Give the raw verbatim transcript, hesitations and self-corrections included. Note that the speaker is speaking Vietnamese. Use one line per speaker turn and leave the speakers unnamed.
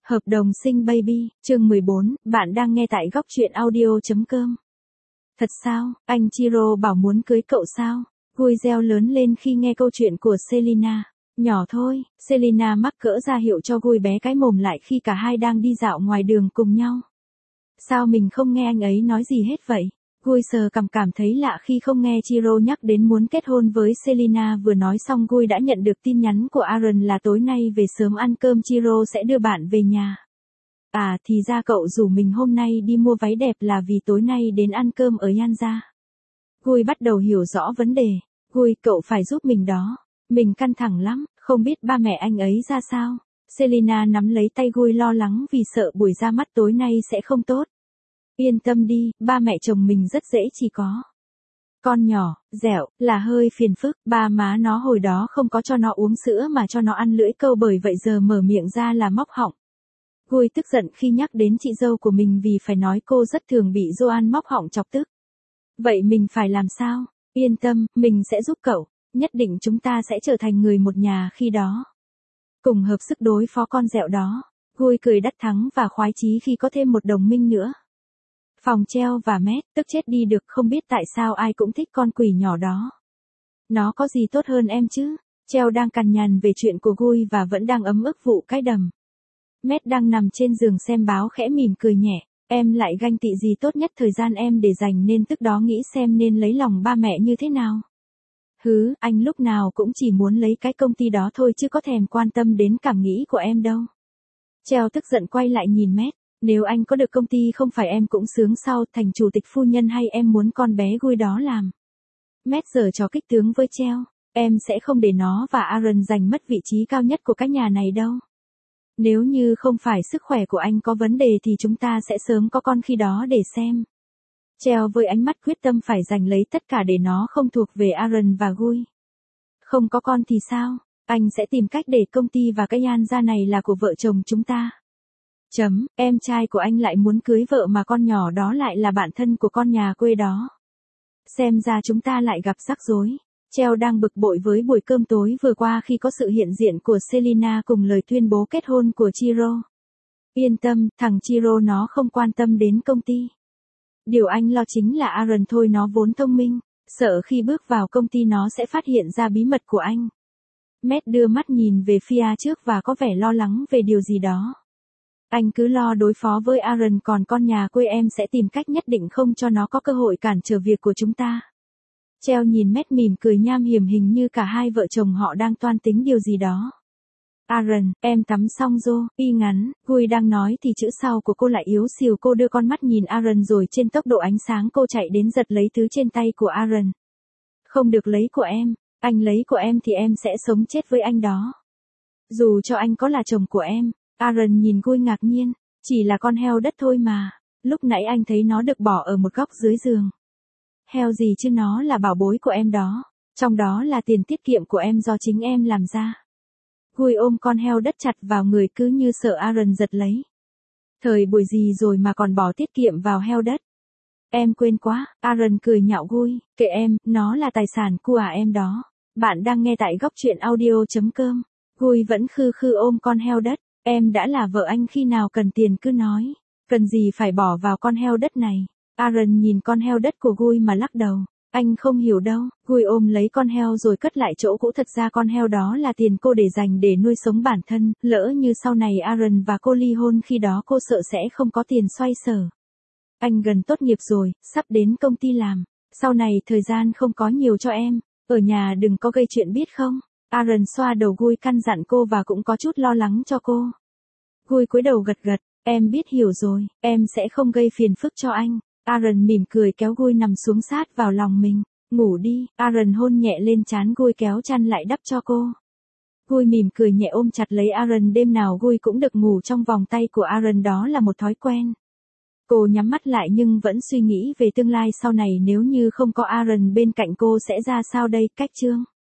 Hợp đồng sinh baby, chương mười bốn, bạn đang nghe tại góc truyện audio.com. Thật sao, anh Chiro bảo muốn cưới cậu sao? Gui reo lớn lên khi nghe câu chuyện của Selina. Nhỏ thôi, Selina mắc cỡ ra hiệu cho Gui bé cái mồm lại khi cả hai đang đi dạo ngoài đường cùng nhau. Sao mình không nghe anh ấy nói gì hết vậy? Gui sờ cằm cảm thấy lạ khi không nghe Chiro nhắc đến muốn kết hôn với Selina. Vừa nói xong Gui đã nhận được tin nhắn của Aaron là tối nay về sớm ăn cơm, Chiro sẽ đưa bạn về nhà. À thì ra cậu rủ mình hôm nay đi mua váy đẹp là vì tối nay đến ăn cơm ở Yanza. Gui bắt đầu hiểu rõ vấn đề. Gui, cậu phải giúp mình đó. Mình căng thẳng lắm, không biết ba mẹ anh ấy ra sao. Selina nắm lấy tay Gui lo lắng vì sợ buổi ra mắt tối nay sẽ không tốt. Yên tâm đi, ba mẹ chồng mình rất dễ chỉ có. Con nhỏ, dẻo, là hơi phiền phức, ba má nó hồi đó không có cho nó uống sữa mà cho nó ăn lưỡi câu, bởi vậy giờ mở miệng ra là móc họng. Gui tức giận khi nhắc đến chị dâu của mình vì phải nói cô rất thường bị Joan móc họng chọc tức. Vậy mình phải làm sao? Yên tâm, mình sẽ giúp cậu, nhất định chúng ta sẽ trở thành người một nhà khi đó. Cùng hợp sức đối phó con dẹo đó. Gui cười đắc thắng và khoái chí khi có thêm một đồng minh nữa. Phòng treo và Matt tức chết đi được, không biết tại sao ai cũng thích con quỷ nhỏ đó. Nó có gì tốt hơn em chứ? Treo đang cằn nhằn về chuyện của Gui và vẫn đang ấm ức vụ cái đầm. Matt đang nằm trên giường xem báo khẽ mỉm cười nhẹ. Em lại ganh tị gì, tốt nhất thời gian em để dành nên tức đó nghĩ xem nên lấy lòng ba mẹ như thế nào. Hứ, anh lúc nào cũng chỉ muốn lấy cái công ty đó thôi chứ có thèm quan tâm đến cảm nghĩ của em đâu. Treo tức giận quay lại nhìn Matt. Nếu anh có được công ty không phải em cũng sướng sau thành chủ tịch phu nhân, hay em muốn con bé Gui đó làm? Matt giở trò kích tướng với Treo. Em sẽ không để nó và Aaron giành mất vị trí cao nhất của cái nhà này đâu. Nếu như không phải sức khỏe của anh có vấn đề thì chúng ta sẽ sớm có con khi đó để xem. Treo với ánh mắt quyết tâm phải giành lấy tất cả để nó không thuộc về Aaron và Gui. Không có con thì sao? Anh sẽ tìm cách để công ty và cái Yanza này là của vợ chồng chúng ta. Chấm, em trai của anh lại muốn cưới vợ mà con nhỏ đó lại là bạn thân của con nhà quê đó. Xem ra chúng ta lại gặp rắc rối. Treo đang bực bội với buổi cơm tối vừa qua khi có sự hiện diện của Selina cùng lời tuyên bố kết hôn của Chiro. Yên tâm, thằng Chiro nó không quan tâm đến công ty. Điều anh lo chính là Aaron thôi, nó vốn thông minh, sợ khi bước vào công ty nó sẽ phát hiện ra bí mật của anh. Matt đưa mắt nhìn về phía trước và có vẻ lo lắng về điều gì đó. Anh cứ lo đối phó với Aaron, còn con nhà quê em sẽ tìm cách nhất định không cho nó có cơ hội cản trở việc của chúng ta. Treo nhìn Matt mỉm cười nham hiểm, hình như cả hai vợ chồng họ đang toan tính điều gì đó. Aaron, em tắm xong rồi, y ngắn, Gui đang nói thì chữ sau của cô lại yếu xìu. Cô đưa con mắt nhìn Aaron rồi trên tốc độ ánh sáng cô chạy đến giật lấy thứ trên tay của Aaron. Không được lấy của em, anh lấy của em thì em sẽ sống chết với anh đó. Dù cho anh có là chồng của em. Aaron nhìn Gui ngạc nhiên, chỉ là con heo đất thôi mà, lúc nãy anh thấy nó được bỏ ở một góc dưới giường. Heo gì chứ, nó là bảo bối của em đó, trong đó là tiền tiết kiệm của em do chính em làm ra. Gui ôm con heo đất chặt vào người cứ như sợ Aaron giật lấy. Thời buổi gì rồi mà còn bỏ tiết kiệm vào heo đất? Em quên quá, Aaron cười nhạo Gui, kệ em, nó là tài sản của à em đó. Bạn đang nghe tại góc truyện audio.com. Gui vẫn khư khư ôm con heo đất. Em đã là vợ anh, khi nào cần tiền cứ nói, cần gì phải bỏ vào con heo đất này. Aaron nhìn con heo đất của Gui mà lắc đầu, anh không hiểu đâu. Gui ôm lấy con heo rồi cất lại chỗ cũ, thật ra con heo đó là tiền cô để dành để nuôi sống bản thân, lỡ như sau này Aaron và cô ly hôn, khi đó cô sợ sẽ không có tiền xoay sở. Anh gần tốt nghiệp rồi, sắp đến công ty làm, sau này thời gian không có nhiều cho em, ở nhà đừng có gây chuyện biết không? Aaron xoa đầu Gui căn dặn cô và cũng có chút lo lắng cho cô. Gui cúi đầu gật gật, em biết hiểu rồi, em sẽ không gây phiền phức cho anh. Aaron mỉm cười kéo Gui nằm xuống sát vào lòng mình, ngủ đi. Aaron hôn nhẹ lên trán Gui kéo chăn lại đắp cho cô. Gui mỉm cười nhẹ ôm chặt lấy Aaron, đêm nào Gui cũng được ngủ trong vòng tay của Aaron, đó là một thói quen. Cô nhắm mắt lại nhưng vẫn suy nghĩ về tương lai sau này, nếu như không có Aaron bên cạnh cô sẽ ra sao đây. Cách chương